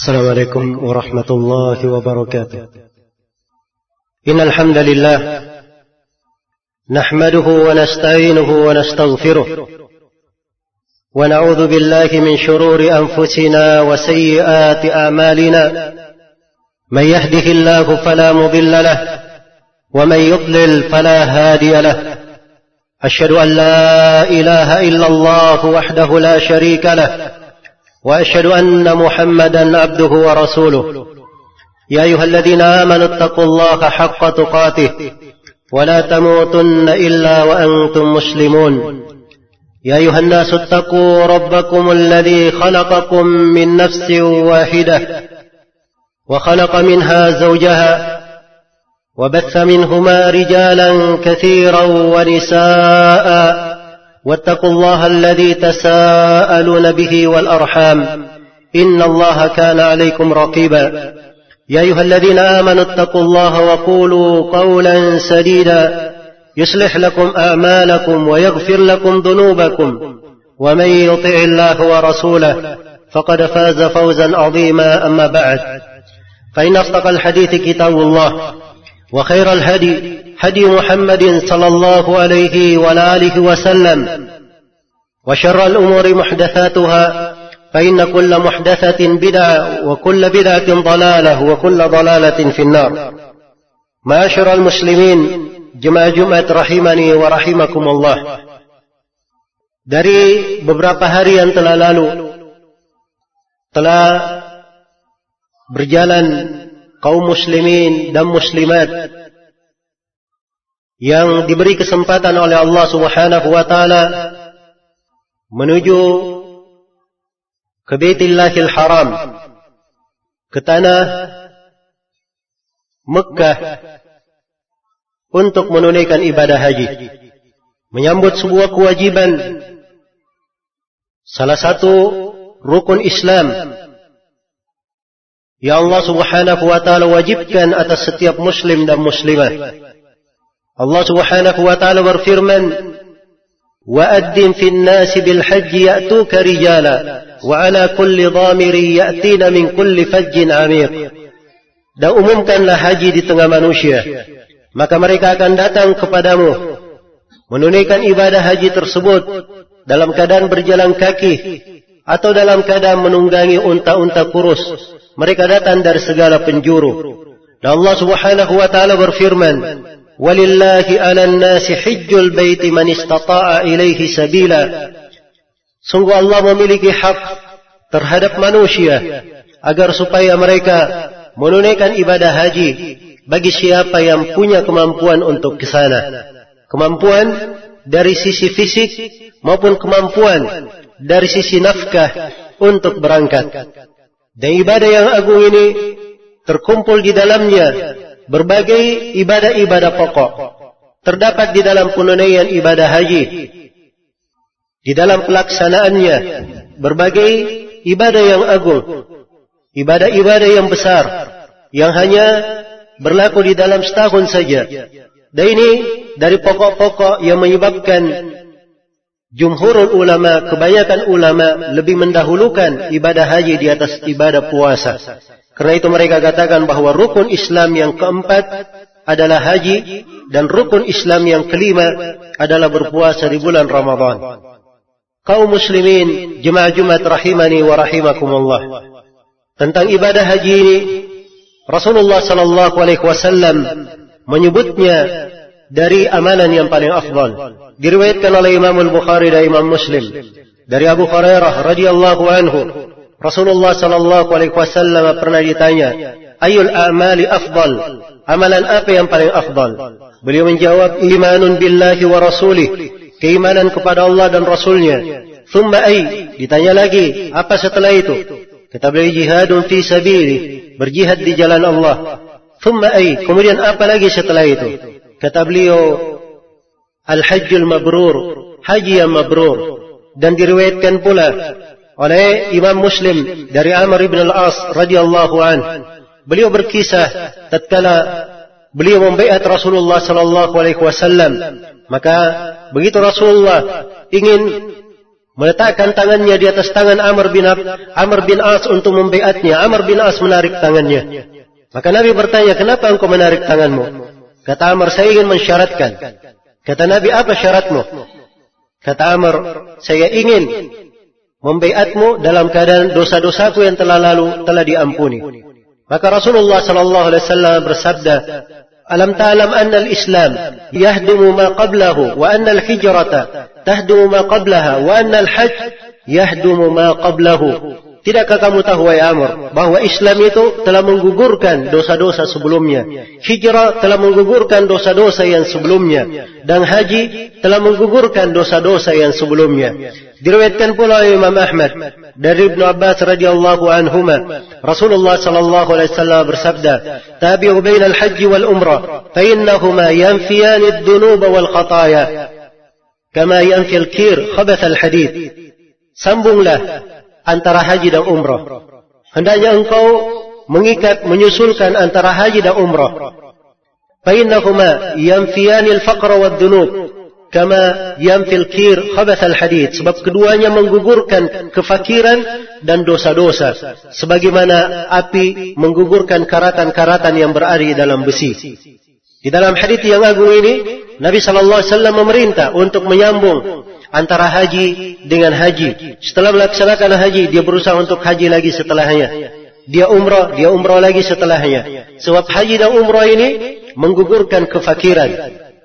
السلام عليكم ورحمة الله وبركاته. إن الحمد لله نحمده ونستعينه ونستغفره ونعوذ بالله من شرور أنفسنا وسيئات أعمالنا. من يهده الله فلا مضل له ومن يضلل فلا هادي له. أشهد أن لا إله إلا الله وحده لا شريك له وأشهد أن محمدا عبده ورسوله. يا أيها الذين آمنوا اتقوا الله حق تقاته ولا تموتن إلا وأنتم مسلمون. يا أيها الناس اتقوا ربكم الذي خلقكم من نفس واحدة وخلق منها زوجها وبث منهما رجالا كثيرا ونساء واتقوا الله الذي تساءلون به والأرحام إن الله كان عليكم رقيبا. يا أيها الذين آمنوا اتقوا الله وقولوا قولا سديدا يصلح لكم أعمالكم ويغفر لكم ذنوبكم ومن يطع الله ورسوله فقد فاز فوزا عظيما. أما بعد فإن أصدق الحديث كتاب الله وخير الهدي هدي محمد صلى الله عليه وآله وسلم وشر الأمور محدثاتها فإن كل محدثة بدعة وكل بدعة ضلالة وكل ضلالة في النار. معاشر المسلمين jemaah Jumat rahimani wa rahimakumullah. Dari beberapa hari yang telah lalu telah berjalan kaum muslimin dan muslimat yang diberi kesempatan oleh Allah Subhanahu wa taala menuju ke Baitillahil Haram, ke tanah Mekah untuk menunaikan ibadah haji, menyambut sebuah kewajiban, salah satu rukun Islam yang Allah Subhanahu wa taala wajibkan atas setiap muslim dan muslimah. Allah Subhanahu wa taala berfirman, "Wa addin fin nasi bil hajji ya'tuka rijala wa 'ala kulli dhamirin ya'tina min kulli fajjin 'amiq." Dan umumkanlah haji di tengah manusia, maka mereka akan datang kepadamu menunaikan ibadah haji tersebut dalam keadaan berjalan kaki atau dalam keadaan menunggangi unta-unta kurus. Mereka datang dari segala penjuru. Dan Allah Subhanahu wa taala berfirman, "Walillahi 'alan nasi hajjul baiti man istata'a ilaihi sabila." Sungguh Allah memiliki hak terhadap manusia agar supaya mereka menunaikan ibadah haji bagi siapa yang punya kemampuan untuk ke sana. Kemampuan dari sisi fisik maupun kemampuan dari sisi nafkah untuk berangkat. Dan ibadah yang agung ini terkumpul di dalamnya berbagai ibadah-ibadah pokok. Terdapat di dalam penunaian ibadah haji, di dalam pelaksanaannya berbagai ibadah yang agung, ibadah-ibadah yang besar yang hanya berlaku di dalam setahun saja. Dan ini dari pokok-pokok yang menyebabkan jumhurul ulama, kebanyakan ulama lebih mendahulukan ibadah haji di atas ibadah puasa. Karena itu mereka katakan bahwa rukun Islam yang keempat adalah haji dan rukun Islam yang kelima adalah berpuasa di bulan Ramadan. Kaum muslimin jemaah Jumat rahimani wa rahimakumullah. Tentang ibadah haji ini Rasulullah sallallahu alaihi wasallam menyebutnya dari amalan yang paling afdal. Diriwayatkan oleh Imam Al-Bukhari dan Imam Muslim dari Abu Hurairah radhiyallahu anhu, Rasulullah sallallahu alaihi wasallam pernah ditanya, "Ayyul a'mali afdal?" Amalan apa yang paling afdal? Beliau menjawab, "Imanun billahi wa rasulih." Keimanan kepada Allah dan Rasulnya. "Thumma ay?" Ditanya lagi, apa setelah itu? Kata beliau, "Jihadun fi sabilih." Berjihad di jalan Allah. "Thumma ay?" Kemudian apa lagi setelah itu? Kata beliau, "Al-hajjul mabrur." Haji yang mabrur. Dan diriwayatkan pula oleh Imam Muslim dari Amr ibn al-As radhiyallahu anhu. Beliau berkisah tatkala beliau membaiat Rasulullah sallallahu alaihi wasallam, maka begitu Rasulullah ingin meletakkan tangannya di atas tangan Amr bin As untuk membaiatnya. Amr bin As menarik tangannya. Maka Nabi bertanya, kenapa engkau menarik tanganmu? Kata Amr, saya ingin mensyaratkan. Kata Nabi, apa syaratmu? Kata Amr, saya ingin membaiatmu dalam keadaan dosa-dosaku yang telah lalu telah diampuni. Maka Rasulullah sallallahu alaihi wasallam bersabda, alam ta'lam anna al-Islam yahdumu ma qablahu wa anna al-hijrata tahdumu ma qablaha wa anna al-hajj yahdumu ma qablahu. Tidakkah kamu tahu, wahai Amr, bahwa Islam itu telah menggugurkan dosa-dosa sebelumnya. Hijrah telah menggugurkan dosa-dosa yang sebelumnya. Dan haji telah menggugurkan dosa-dosa yang sebelumnya. Diriwayatkan pula oleh Imam Ahmad dari Ibnu Abbas radhiyallahu anhuma, Rasulullah sallallahu alaihi wasallam bersabda, tabi'u bainal hajji wal umrah, fa innahuma yanfiyani ad-dunuba wal khataaya kama yanfi al-kir khabath al-hadid. Sambunglah antara haji dan umrah. Hendaknya engkau menyusulkan antara haji dan umrah. Fa innahuma yanfiyanil faqra wad dunub kama yanfil kir khabath al hadid. Sebab keduanya menggugurkan kefakiran dan dosa-dosa sebagaimana api menggugurkan karatan-karatan yang berada di dalam besi. Di dalam hadits yang agung ini, Nabi sallallahu alaihi wasallam memerintah untuk menyambung antara haji dengan haji. Setelah melaksanakan haji, dia berusaha untuk haji lagi setelahnya. Dia umrah lagi setelahnya. Sebab haji dan umrah ini menggugurkan kefakiran.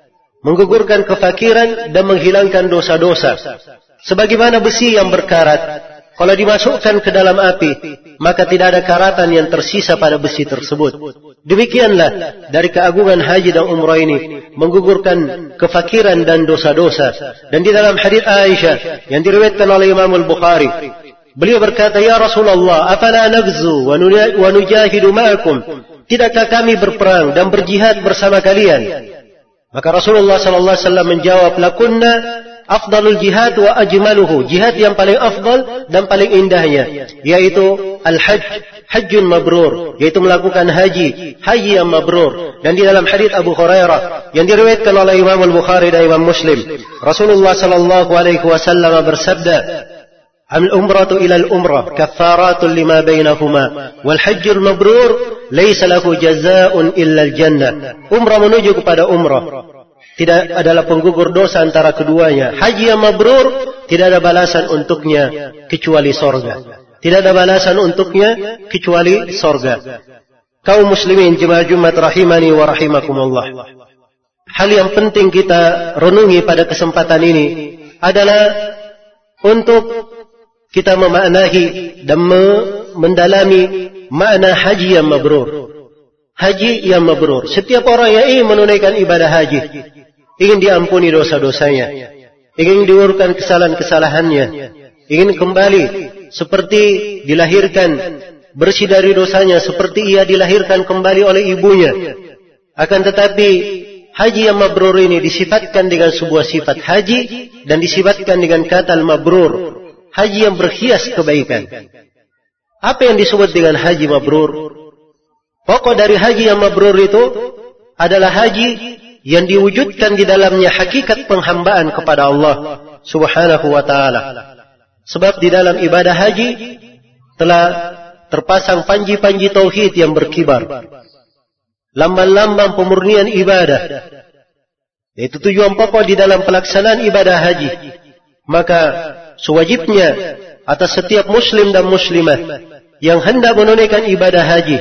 Dan menghilangkan dosa-dosa. Sebagaimana besi yang berkarat, kalau dimasukkan ke dalam api, maka tidak ada karatan yang tersisa pada besi tersebut. Demikianlah dari keagungan haji dan umrah ini, menggugurkan kefakiran dan dosa-dosa. Dan di dalam hadits Aisyah yang diriwayatkan oleh Imam Al-Bukhari, beliau berkata, ya Rasulullah, afala nagzu wa nujahidu ma'akum? Tidakkah kami berperang dan berjihad bersama kalian? Maka Rasulullah sallallahu alaihi wasallam menjawab, lakunna afdalul jihad wa ajmaluhu. Jihad yang paling afdal dan paling indahnya, yaitu al-hajj, hajjun mabrur, yaitu melakukan haji yang mabrur. Dan di dalam hadits Abu Hurairah yang diriwayatkan oleh Imam Al-Bukhari dan Imam Muslim, Rasulullah sallallahu alaihi wasallam bersabda, al-umratu ila al-umrah kaffaratun lima bainahuma wal hajjul mabrur laysa lahu jazaa'un illa al-jannah. Umrah menuju kepada umrah tidak adalah penggugur dosa antara keduanya. Haji yang mabrur tidak ada balasan untuknya kecuali sorga. Tidak ada balasan untuknya kecuali sorga. Kaum muslimin jemaah Jumat rahimani wa rahimakumullah. Hal yang penting kita renungi pada kesempatan ini adalah untuk kita memaknai dan mendalami makna haji yang mabrur. Haji yang mabrur. Setiap orang yang ingin menunaikan ibadah haji, ingin diampuni dosa-dosanya, ingin diurutkan kesalahan-kesalahannya, ingin kembali seperti dilahirkan, bersih dari dosanya seperti ia dilahirkan kembali oleh ibunya. Akan tetapi haji yang mabrur ini disifatkan dengan sebuah sifat haji dan disifatkan dengan kata al-mabrur, haji yang berhias kebaikan. Apa yang disebut dengan haji mabrur? Pokok dari haji yang mabrur itu adalah haji yang diwujudkan di dalamnya hakikat penghambaan kepada Allah Subhanahu wa ta'ala. Sebab di dalam ibadah haji telah terpasang panji-panji tauhid yang berkibar, lambang-lambang pemurnian ibadah, yaitu tujuan pokok di dalam pelaksanaan ibadah haji. Maka sewajibnya atas setiap muslim dan muslimah yang hendak menunaikan ibadah haji,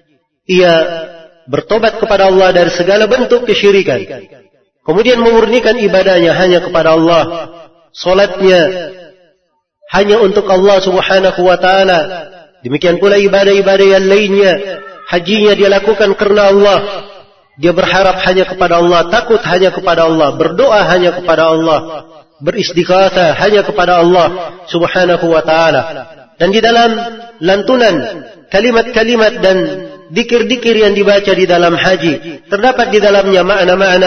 ia bertobat kepada Allah dari segala bentuk kesyirikan, kemudian memurnikan ibadahnya hanya kepada Allah, solatnya hanya untuk Allah Subhanahu wa ta'ala. Demikian pula ibadah-ibadah yang lainnya, hajinya dia lakukan karena Allah, dia berharap hanya kepada Allah, takut hanya kepada Allah, berdoa hanya kepada Allah, beristighatsah hanya kepada Allah Subhanahu wa ta'ala. Dan di dalam lantunan kalimat-kalimat dan dikir-dikir yang dibaca di dalam haji, terdapat di dalamnya makna-makna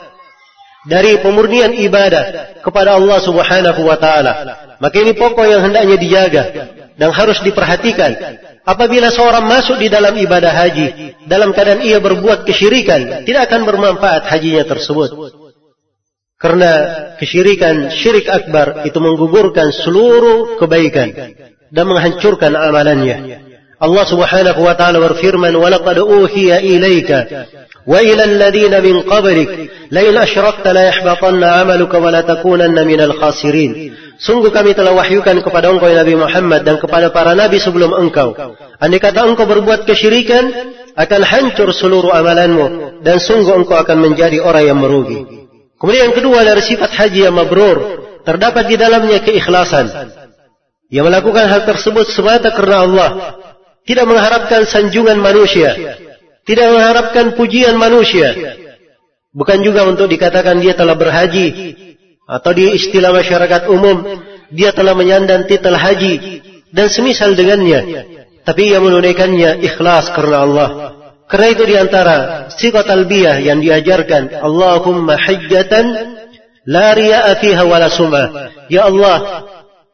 dari pemurnian ibadah kepada Allah Subhanahu wa ta'ala. Maka ini pokok yang hendaknya dijaga dan harus diperhatikan. Apabila seorang masuk di dalam ibadah haji dalam keadaan ia berbuat kesyirikan, tidak akan bermanfaat hajinya tersebut. Karena kesyirikan, syirik akbar itu menggugurkan seluruh kebaikan dan menghancurkan amalannya. Allah Subhanahu wa taala berfirman, "Wa laqad uhiya ilaika wa ila alladhina min qablik la in asyrakta la yahbatanna 'amaluka wa la takunanna minal khasirin." Sungguh kami telah wahyukan kepada engkau ya Nabi Muhammad dan kepada para nabi sebelum engkau, andai kata engkau berbuat kesyirikan, akan hancur seluruh amalanmu dan sungguh engkau akan menjadi orang yang merugi. Kemudian yang kedua dari sifat haji yang mabrur, terdapat di dalamnya keikhlasan. Ia melakukan hal tersebut semata karena Allah, tidak mengharapkan sanjungan manusia, tidak mengharapkan pujian manusia. Bukan juga untuk dikatakan dia telah berhaji, atau di istilah masyarakat umum, dia telah menyandang titel haji, dan semisal dengannya. Tapi ia menunaikannya ikhlas karena Allah. Karena itu diantara siqat talbiyah yang diajarkan, Allahumma hajjatan la riya'a fiha wa la sum'ah. Ya Allah,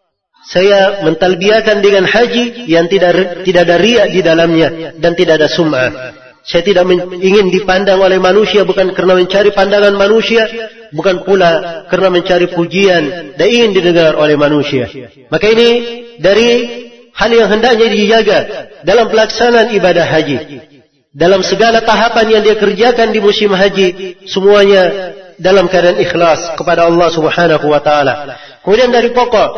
saya mentalbiyahkan dengan haji yang tidak ada riya di dalamnya dan tidak ada sum'ah. Saya tidak ingin dipandang oleh manusia, bukan karena mencari pandangan manusia, bukan pula karena mencari pujian dan ingin didengar oleh manusia. Maka ini dari hal yang hendaknya dijaga dalam pelaksanaan ibadah haji. Dalam segala tahapan yang dia kerjakan di musim haji, semuanya dalam keadaan ikhlas kepada Allah Subhanahu wa taala. Kemudian dari pokok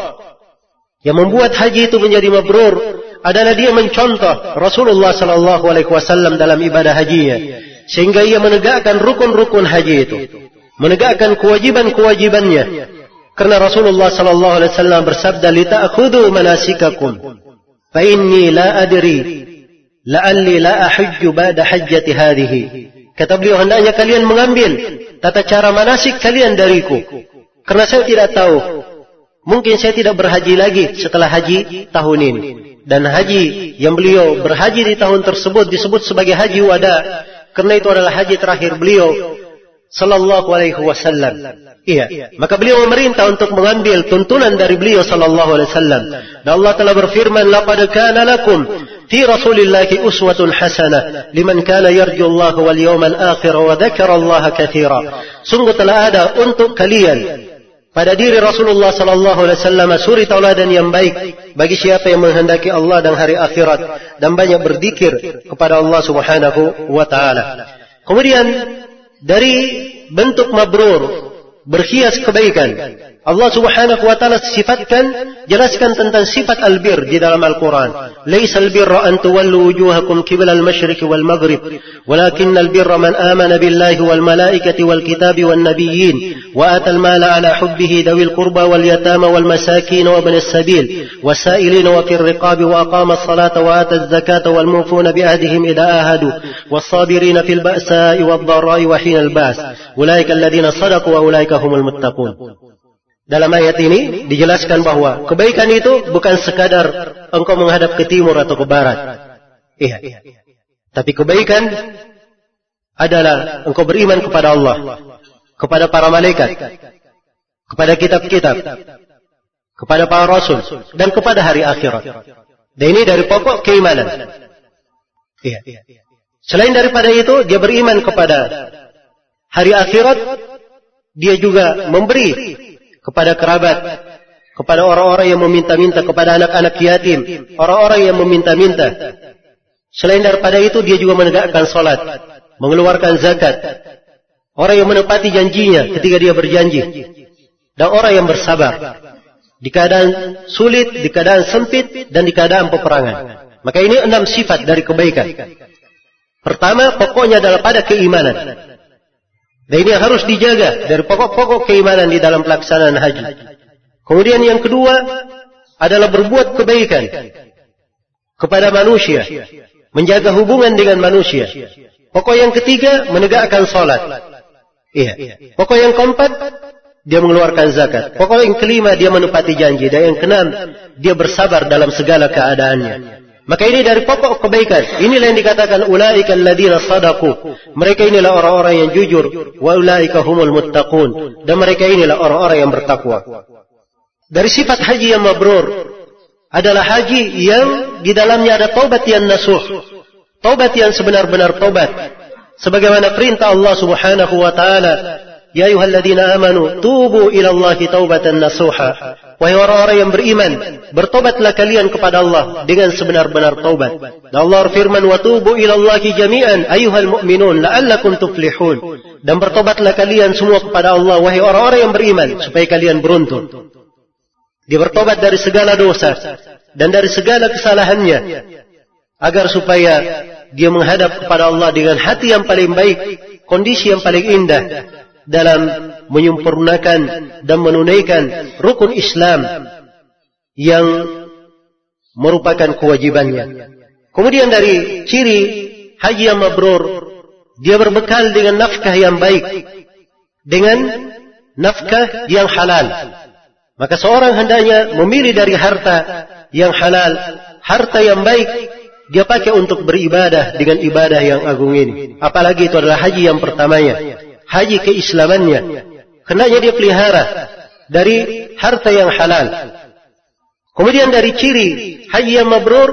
yang membuat haji itu menjadi mabrur adalah dia mencontoh Rasulullah sallallahu alaihi wasallam dalam ibadah hajinya, sehingga ia menegakkan rukun-rukun haji itu, menegakkan kewajiban-kewajibannya. Karena Rasulullah sallallahu alaihi wasallam bersabda, "Li ta'khudhu manasikakum fa inni la adri la'alli la ahujju ba'da hajjati hadhihi." Kata beliau, hendaknya kalian mengambil tata cara manasik kalian dariku, karena saya tidak tahu, mungkin saya tidak berhaji lagi setelah haji tahun ini. Dan haji yang beliau berhaji di tahun tersebut disebut sebagai haji wada, karena itu adalah haji terakhir beliau sallallahu alaihi wasallam. Iya, maka beliau memerintah untuk mengambil tuntunan dari beliau sallallahu alaihi wasallam. Dan Allah telah berfirman, "Laqad kana lakum fi Rasulillahi uswatun hasanah liman kana yarju Allah wal yawmal akhir wa dzakara Allah katsira." Sungguh telah ada untuk kalian pada diri Rasulullah sallallahu alaihi wasallam suri tauladan yang baik bagi siapa yang menghendaki Allah dan hari akhirat dan banyak berzikir kepada Allah Subhanahu wa taala. Kemudian dari bentuk mabrur, berhias kebaikan, Allah Subhanahu wa taala jelaskan tentang sifat albir di dalam Al-Quran. "Laisal birra an tuwallu wujuhakum qibala al-masyriq wal maghrib, walakinnal birra man amana billahi wal malaikati wal kitabi wan nabiyyin wa atal mala ala hubbihi dawil qurba wal yatama wal masakin wa ibnis sabil wasailin wa fir riqabi wa aqama as-salata wa ata az-zakata wal mufuna bi ahdihim idza ahadu was sabirin fil ba'sa'i wad dharra'i wa hinal ba's ulaika alladhina sadaqu wa ulaika humul muttaqun." Dalam ayat ini dijelaskan bahwa kebaikan itu bukan sekadar engkau menghadap ke timur atau ke barat. Iya. Tapi kebaikan adalah engkau beriman kepada Allah, kepada para malaikat, kepada kitab-kitab, kepada para rasul, dan kepada hari akhirat. Dan ini dari pokok keimanan. Iya. Selain daripada itu, dia beriman kepada hari akhirat, dia juga memberi kepada kerabat, kepada orang-orang yang meminta-minta, kepada anak-anak yatim, orang-orang yang meminta-minta. Selain daripada itu, dia juga menegakkan salat, mengeluarkan zakat, orang yang menepati janjinya ketika dia berjanji, dan orang yang bersabar di keadaan sulit, di keadaan sempit, dan di keadaan peperangan. Maka ini 6 sifat dari kebaikan. Pertama, pokoknya adalah pada keimanan. Dan ini harus dijaga dari pokok-pokok keimanan di dalam pelaksanaan haji. Kemudian yang kedua adalah berbuat kebaikan kepada manusia, menjaga hubungan dengan manusia. Pokok yang ketiga, menegakkan salat. Iya. Pokok yang keempat, dia mengeluarkan zakat. Pokok yang kelima, dia menepati janji. Dan yang keenam, dia bersabar dalam segala keadaannya. Maka ini dari pokok kebaikan. Inilah yang dikatakan ulaika alladzina sadaqu. Mereka inilah orang-orang yang jujur. Wa ulaika humul muttaqun. Dan mereka inilah orang-orang yang bertakwa. Dari sifat haji yang mabrur adalah haji yang di dalamnya ada taubat yang nasuh. Taubat yang sebenar-benar taubat. Sebagaimana perintah Allah Subhanahu wa taala Ya ayyuhalladzina amanu tubu ilallahi taubatan nasuha. Wahai orang-orang yang beriman, bertobatlah kalian kepada Allah dengan sebenar-benar taubat. Dan Allah berfirman, wa tubu ilallahi jami'an ayyuhal mu'minun la'allakum tuflihun. Dan bertobatlah kalian semua kepada Allah wahai orang-orang yang beriman supaya kalian beruntung. Dia bertobat dari segala dosa dan dari segala kesalahannya agar supaya dia menghadap kepada Allah dengan hati yang paling baik, kondisi yang paling indah dalam menyempurnakan dan menunaikan rukun Islam yang merupakan kewajibannya. Kemudian dari ciri haji yang mabrur, dia berbekal dengan nafkah yang baik, dengan nafkah yang halal. Maka seorang hendaknya memilih dari harta yang halal, harta yang baik, dia pakai untuk beribadah dengan ibadah yang agung ini. Apalagi itu adalah haji yang pertamanya, haji keislamannya. Hendaknya dia pelihara dari harta yang halal. Kemudian dari ciri haji yang mabrur,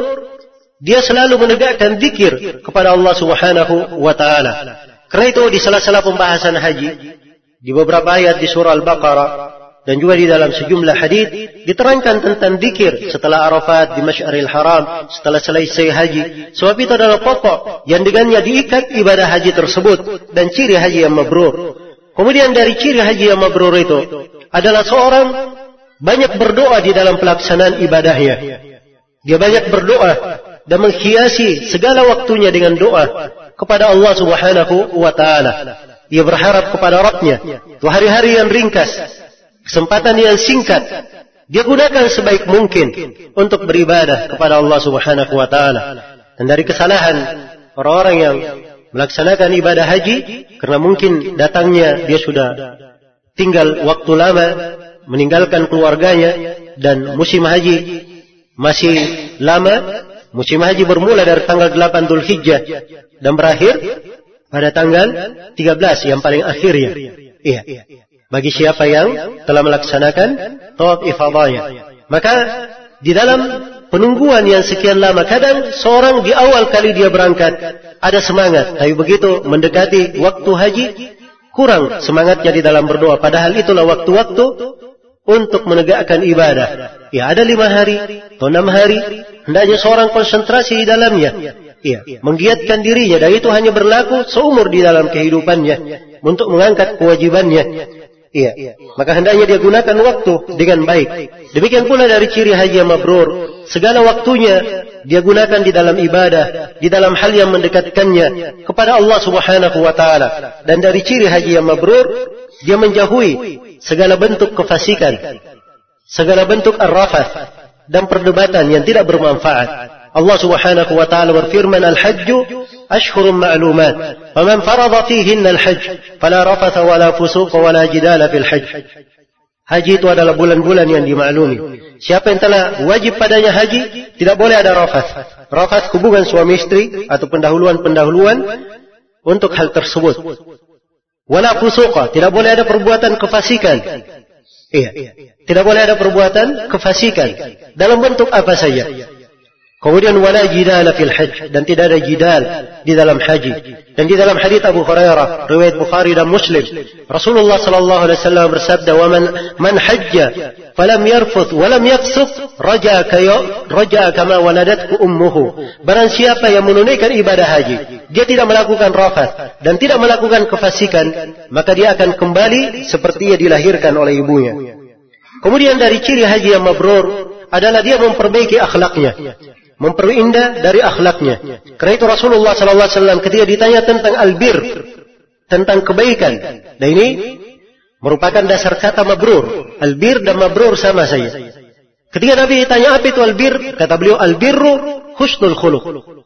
dia selalu menegakkan zikir kepada Allah Subhanahu wa taala. Karena itu di sela-sela pembahasan haji, di beberapa ayat di surah Al-Baqarah dan juga di dalam sejumlah hadis diterangkan tentang zikir setelah Arafat di Masy'aril Haram, setelah selesai haji. Sebab itu adalah pokok yang dengannya diikat ibadah haji tersebut dan ciri haji yang mabrur. Kemudian dari ciri haji yang mabrur itu adalah seorang banyak berdoa di dalam pelaksanaan ibadahnya. Dia banyak berdoa dan menghiasi segala waktunya dengan doa kepada Allah Subhanahu wa taala. Dia berharap kepada Rabb-Nya. Itu hari-hari yang ringkas, kesempatan yang singkat, dia gunakan sebaik mungkin untuk beribadah kepada Allah Subhanahu wa taala. Dan dari kesalahan orang-orang yang melaksanakan ibadah haji, karena mungkin datangnya dia sudah tinggal waktu lama, meninggalkan keluarganya, dan musim haji masih lama. Musim haji bermula dari tanggal 8 Dzulhijjah dan berakhir pada tanggal 13 yang paling akhirnya. Iya. Bagi siapa yang telah melaksanakan tawaf ifadahnya. Maka di dalam penungguan yang sekian lama, kadang seorang di awal kali dia berangkat ada semangat, tapi begitu mendekati waktu haji kurang semangatnya di dalam berdoa. Padahal itulah waktu-waktu untuk menegakkan ibadah. Ya, ada 5 hari atau 6 hari, hendaknya seorang konsentrasi di dalamnya. Ya, menggiatkan dirinya, dan itu hanya berlaku seumur di dalam kehidupannya untuk mengangkat kewajibannya. Iya, maka hendaknya dia gunakan waktu dengan baik. Demikian pula dari ciri haji yang mabrur, segala waktunya dia gunakan di dalam ibadah, di dalam hal yang mendekatkannya kepada Allah Subhanahu wa taala. Dan dari ciri haji yang mabrur, dia menjauhi segala bentuk kefasikan, segala bentuk ar-rafath dan perdebatan yang tidak bermanfaat. Allah Subhanahu wa taala berfirman, "Al-hajju ashhurun ma'lumat, faman farada fihinna al-hajj fala rafatha wala fusuqa wala jidala fil hajj." Haji itu adalah bulan-bulan yang dimaklumi. Siapa yang telah wajib padanya haji, tidak boleh ada rafath. Rafath hubungan suami istri atau pendahuluan-pendahuluan untuk hal tersebut. Wala fusuqa, tidak boleh ada perbuatan kefasikan. Iya, tidak boleh ada perbuatan kefasikan dalam bentuk apa saja. Kemudian wala jidala fil hajj, dan tidak ada jidal di dalam haji. Dan di dalam hadis Abu Hurairah riwayat Bukhari dan Muslim, Rasulullah sallallahu alaihi wasallam bersabda, "Wa man hajja falam yarfuth wa lam yafsuq raja'a kama waladathu ummuhu." Barang siapa yang menunaikan ibadah haji, dia tidak melakukan rafath dan tidak melakukan kefasikan, maka dia akan kembali seperti ia dilahirkan oleh ibunya. Kemudian dari ciri haji yang mabrur adalah dia memperbaiki akhlaknya, memperindah dari akhlaknya. Karena itu Rasulullah SAW ketika ditanya tentang albir, tentang kebaikan, dan ini merupakan dasar kata mabrur. Albir dan mabrur sama saja. Ketika Nabi ditanya apa itu albir, kata beliau, albirru husnul khuluq.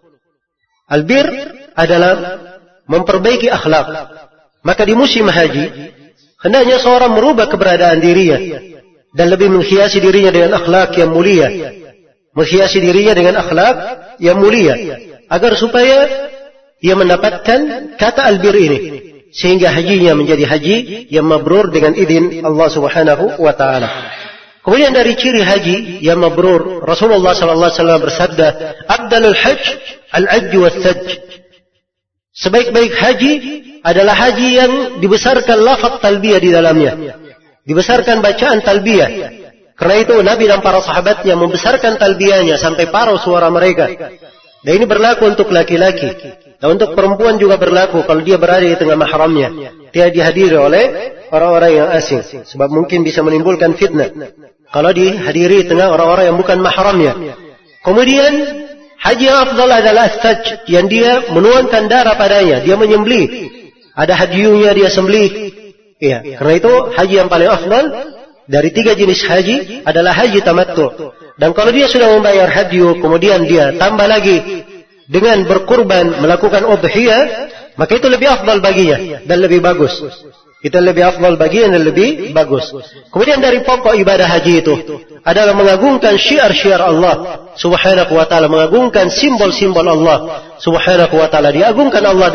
Albir adalah memperbaiki akhlak. Maka di musim haji hendaknya seorang merubah keberadaan dirinya dan lebih menghiasi dirinya dengan akhlak yang mulia. Menghiasi dirinya dengan akhlak yang mulia, agar supaya ia mendapatkan kata albir ini, sehingga hajinya menjadi haji yang mabrur dengan izin Allah Subhanahu wa taala. Kemudian dari ciri haji yang mabrur, Rasulullah sallallahu alaihi wasallam bersabda, "Afdalul hajj al-ajj was-sajj." Sebaik-baik haji adalah haji yang dibesarkan lafaz talbiyah di dalamnya. Dibesarkan bacaan talbiyah. Karena itu Nabi dan para sahabatnya membesarkan talbiyahnya sampai parau suara mereka. Dan ini berlaku untuk laki-laki. Dan untuk perempuan juga berlaku kalau dia berada di tengah mahramnya. Tidak dihadiri oleh orang-orang yang asing. Sebab mungkin bisa menimbulkan fitnah. Kalau dihadiri tengah orang-orang yang bukan mahramnya. Kemudian haji yang afdal adalah as-sajj, yang dia menuangkan darah padanya. Dia menyembelih. Ada hadyunya dia sembelih. Ya, karena itu haji yang paling afdal dari 3 jenis haji adalah haji tamattu. Dan kalau dia sudah membayar hadyu, kemudian dia tambah lagi dengan berkurban, melakukan udhiyah, maka itu lebih afdal baginya dan lebih bagus. Itu lebih afdal baginya dan lebih bagus. Kemudian dari pokok ibadah haji itu adalah mengagungkan syiar-syiar Allah Subhanahu wa taala, mengagungkan simbol-simbol Allah Subhanahu wa taala. Diagungkan Allah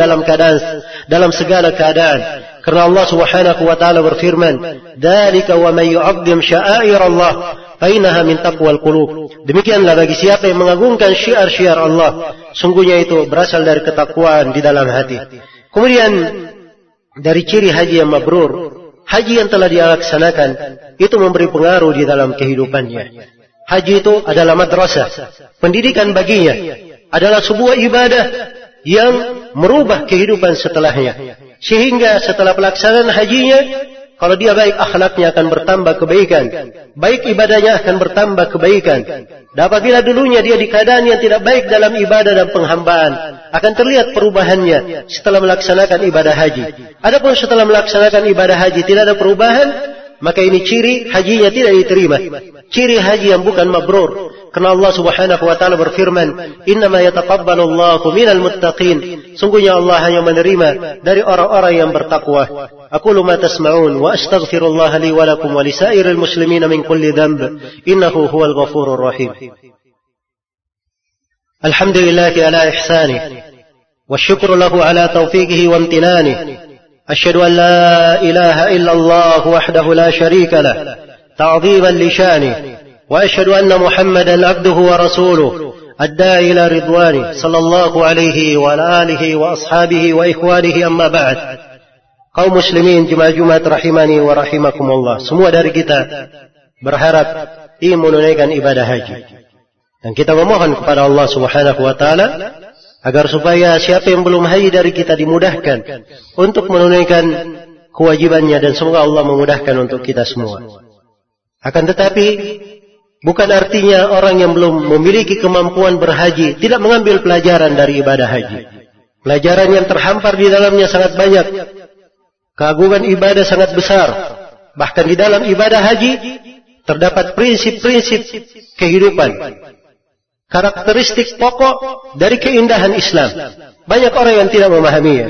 dalam segala keadaan. Karena Allah Subhanahu wa taala berfirman, "Dzalika wa may yu'azzim sya'air Allah fa innaha min taqwal qulub." Demikianlah bagi siapa yang mengagungkan syiar-syiar Allah, sungguhnya itu berasal dari ketakwaan di dalam hati. Kemudian dari ciri haji yang mabrur, haji yang telah dia laksanakan itu memberi pengaruh di dalam kehidupannya. Haji itu adalah madrasah, pendidikan baginya, adalah sebuah ibadah yang merubah kehidupan setelahnya. Sehingga setelah pelaksanaan hajinya, kalau dia baik, akhlaknya akan bertambah kebaikan, baik ibadahnya akan bertambah kebaikan. Dan apabila dulunya dia di keadaan yang tidak baik dalam ibadah dan penghambaan, akan terlihat perubahannya setelah melaksanakan ibadah haji. Adapun setelah melaksanakan ibadah haji tidak ada perubahan, maka ini ciri hajinya tidak diterima. Ciri haji yang bukan mabrur. Karena Allah Subhanahu wa taala berfirman, "Innama yataqabbalu Allahu minal muttaqin." Sungguhnya Allah hanya menerima dari orang-orang yang bertakwa. Aqulu ma tasma'un wa astaghfirullah li wa lakum wa lisairil muslimin min kulli dhanb. Innahu huwal ghafurur rahim. Alhamdulillahi ala ihsanihi wasyukru lahu ala tawfiqihi wa imtinanihi. Asyhadu an la ilaha illallah wahdahu la syarika lah, ta'dhiman li syanihi. وأشهد أن محمدا عبده ورسوله الداعي إلى رضوانه صلى الله عليه وعلى آله وأصحابه وإخوانه أما بعد. Kaum muslimin jemaah Jumat rahimani wa rahimakumullah. Semua dari kita berharap ingin menunaikan ibadah haji. Dan kita memohon kepada Allah Subhanahu wa taala agar supaya siapa yang belum haji dari kita dimudahkan untuk menunaikan kewajibannya, dan semoga Allah memudahkan untuk kita semua. Akan tetapi bukan artinya orang yang belum memiliki kemampuan berhaji tidak mengambil pelajaran dari ibadah haji. Pelajaran yang terhampar di dalamnya sangat banyak. Keagungan ibadah sangat besar. Bahkan di dalam ibadah haji terdapat prinsip-prinsip kehidupan, karakteristik pokok dari keindahan Islam. Banyak orang yang tidak memahaminya.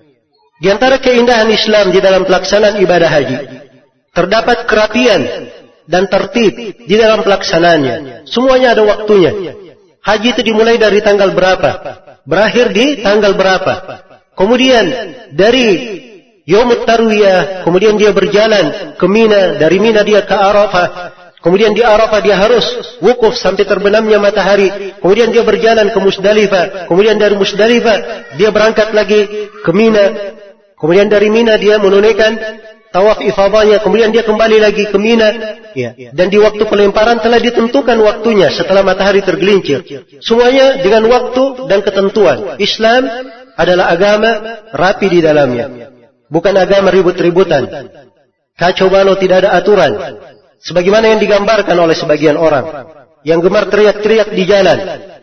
Di antara keindahan Islam di dalam pelaksanaan ibadah haji terdapat kerapian dan tertib di dalam pelaksanaannya. Semuanya ada waktunya. Haji itu dimulai dari tanggal berapa, berakhir di tanggal berapa. Kemudian dari Yaumut Tarwiyah, kemudian dia berjalan ke Mina, dari Mina dia ke Arafah. Kemudian di Arafah dia harus wukuf sampai terbenamnya matahari. Kemudian dia berjalan ke Musdalifah. Kemudian dari Musdalifah dia berangkat lagi ke Mina. Kemudian dari Mina dia menunaikan tawaf ifadahnya, kemudian dia kembali lagi ke Mina, ya. Dan di waktu pelemparan telah ditentukan waktunya setelah matahari tergelincir. Semuanya dengan waktu dan ketentuan. Islam adalah agama rapi di dalamnya, bukan agama ribut-ributan, kacau balau, tidak ada aturan. Sebagaimana yang digambarkan oleh sebagian orang yang gemar teriak-teriak di jalan,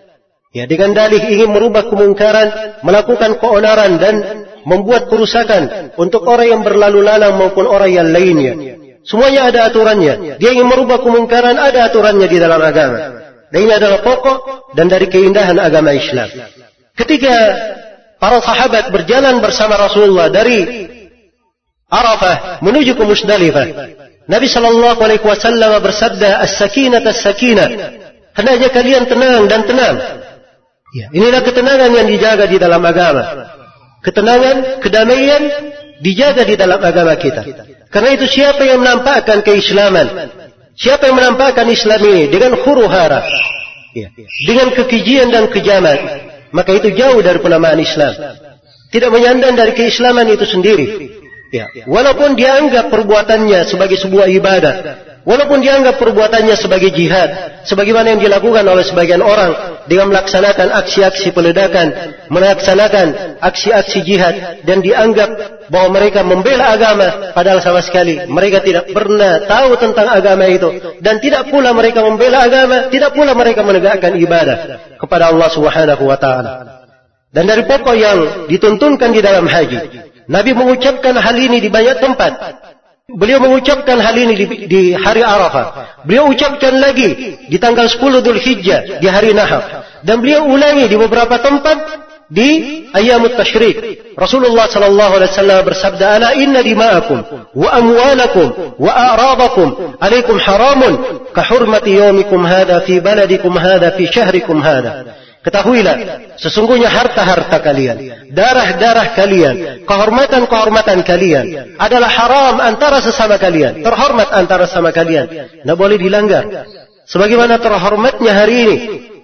ya, dengan dalih ingin merubah kemungkaran, melakukan keonaran dan membuat kerusakan untuk orang yang berlalu lalang maupun orang yang lainnya. Semuanya ada aturannya. Dia ingin merubah kemungkaran, ada aturannya di dalam agama. Dan ini adalah pokok dan dari keindahan agama Islam. Ketika para sahabat berjalan bersama Rasulullah dari Arafah menuju ke Musdalifah, Nabi sallallahu alaihi wasallam bersabda, "As-sakinah, as-sakinah." Hendaknya kalian tenang dan tenang. Ya, inilah ketenangan yang dijaga di dalam agama. Ketenangan, kedamaian dijaga di dalam agama kita. Karena itu siapa yang menampakkan keislaman, siapa yang menampakkan Islam ini dengan huru hara, ya, dengan kekejian dan kejaman, maka itu jauh dari penamaan Islam. tidak menyandang dari keislaman itu sendiri. Ya, walaupun dia anggap perbuatannya sebagai sebuah ibadah, walaupun dia anggap perbuatannya sebagai jihad, sebagaimana yang dilakukan oleh sebagian orang dengan melaksanakan aksi-aksi peledakan, melaksanakan aksi-aksi jihad, dan dianggap bahwa mereka membela agama, padahal sama sekali mereka tidak pernah tahu tentang agama itu, dan tidak pula mereka membela agama, tidak pula mereka menegakkan ibadah kepada Allah Subhanahu wa taala. Dan dari pokok yang dituntunkan di dalam haji, Nabi mengucapkan hal ini di banyak tempat. Beliau mengucapkan hal ini di hari Arafah. Beliau ucapkan lagi di tanggal 10 Dzulhijjah di hari Nahar. Dan beliau ulangi di beberapa tempat di Ayyamut Tasyrik. Rasulullah sallallahu alaihi wasallam bersabda, "Ala inna dima'akum wa amwalakum wa a'radakum alaikum haramun ka hurmati yaumikum hadha fi baladikum hadha fi syahrikum hadha." Ketahuilah, sesungguhnya harta-harta kalian, darah-darah kalian, kehormatan-kehormatan kalian adalah haram antara sesama kalian, terhormat antara sesama kalian, tidak boleh dilanggar. Sebagaimana terhormatnya hari ini,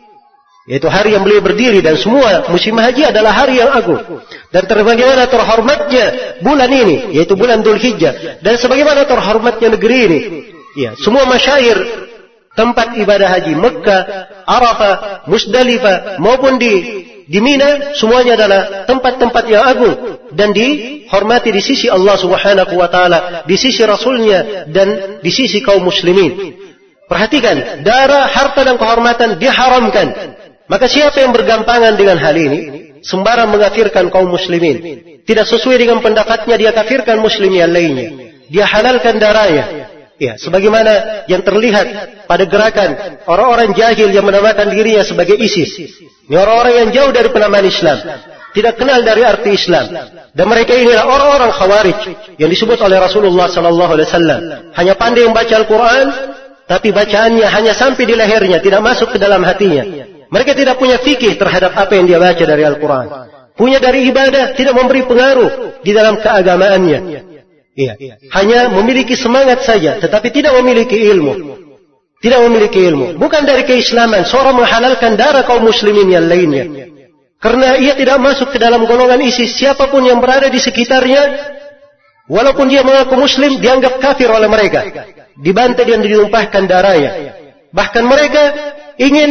yaitu hari yang beliau berdiri, dan semua musim haji adalah hari yang agung. Dan sebagaimana terhormatnya bulan ini, yaitu bulan Dzulhijjah, dan sebagaimana terhormatnya negeri ini, ya, semua masyair tempat ibadah haji, Mekah, Arafah, Musdalifah, maupun di Mina, semuanya adalah tempat-tempat yang agung dan dihormati di sisi Allah Subhanahu wa taala, di sisi Rasulnya, dan di sisi kaum muslimin. Perhatikan, darah, harta dan kehormatan diharamkan. Maka siapa yang bergampangan dengan hal ini, sembarang mengkafirkan kaum muslimin, tidak sesuai dengan pendapatnya, dia kafirkan muslim yang lainnya, dia halalkan darahnya. Ya, sebagaimana yang terlihat pada gerakan orang-orang jahil yang menamakan dirinya sebagai ISIS. Ini orang-orang yang jauh dari penamaan Islam, tidak kenal dari arti Islam. Dan mereka inilah orang-orang Khawarij yang disebut oleh Rasulullah sallallahu alaihi wasallam. Hanya pandai membaca Al-Quran, tapi bacaannya hanya sampai di lehernya, tidak masuk ke dalam hatinya. Mereka tidak punya fikih terhadap apa yang dia baca dari Al-Quran. Punya dari ibadah, tidak memberi pengaruh di dalam keagamaannya. Iya, hanya memiliki semangat saja, tetapi tidak memiliki ilmu. Tidak memiliki ilmu. Bukan dari keislaman seorang menghalalkan darah kaum muslimin yang lainnya, karena ia tidak masuk ke dalam golongan ISIS. Siapapun yang berada di sekitarnya, walaupun dia mengaku muslim, dianggap kafir oleh mereka, dibantai dan ditumpahkan darahnya. Bahkan mereka ingin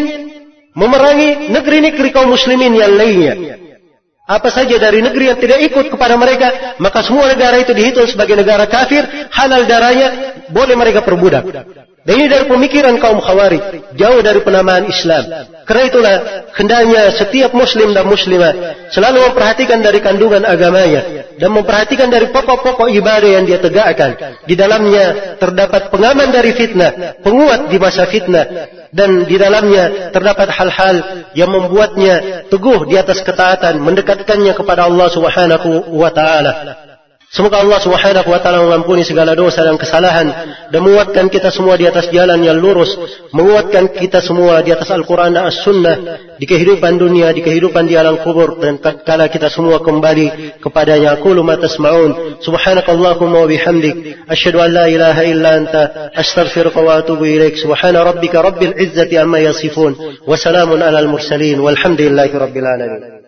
memerangi negeri-negeri kaum muslimin yang lainnya. Apa saja dari negeri yang tidak ikut kepada mereka, maka semua negara itu dihitung sebagai negara kafir, halal darahnya, boleh mereka perbudak. Dan ini dari pemikiran kaum Khawarij, jauh dari penamaan Islam. Karena itulah hendaknya setiap muslim dan muslimah selalu memperhatikan dari kandungan agamanya dan memperhatikan dari pokok-pokok ibadah yang dia tegakkan. Di dalamnya terdapat pengaman dari fitnah, penguat di masa fitnah, dan di dalamnya terdapat hal-hal yang membuatnya teguh di atas ketaatan, mendekatkannya kepada Allah Subhanahu wa taala. Semoga Allah Subhanahu wa taala mengampuni segala dosa dan kesalahan dan menguatkan kita semua di atas jalan yang lurus, menguatkan kita semua di atas Al-Qur'an dan As-Sunnah di kehidupan dunia, di kehidupan di alam kubur, dan tatkala kita semua kembali kepadanya. Aqulu ma tasma'un, subhanakallahumma wa bihamdik, asyhadu an la ilaha illa anta, astaghfiruka wa atubu ilaik. Subhana rabbika rabbil izzati amma yasifun, wa salamun alal mursalin, walhamdulillahi rabbil alamin.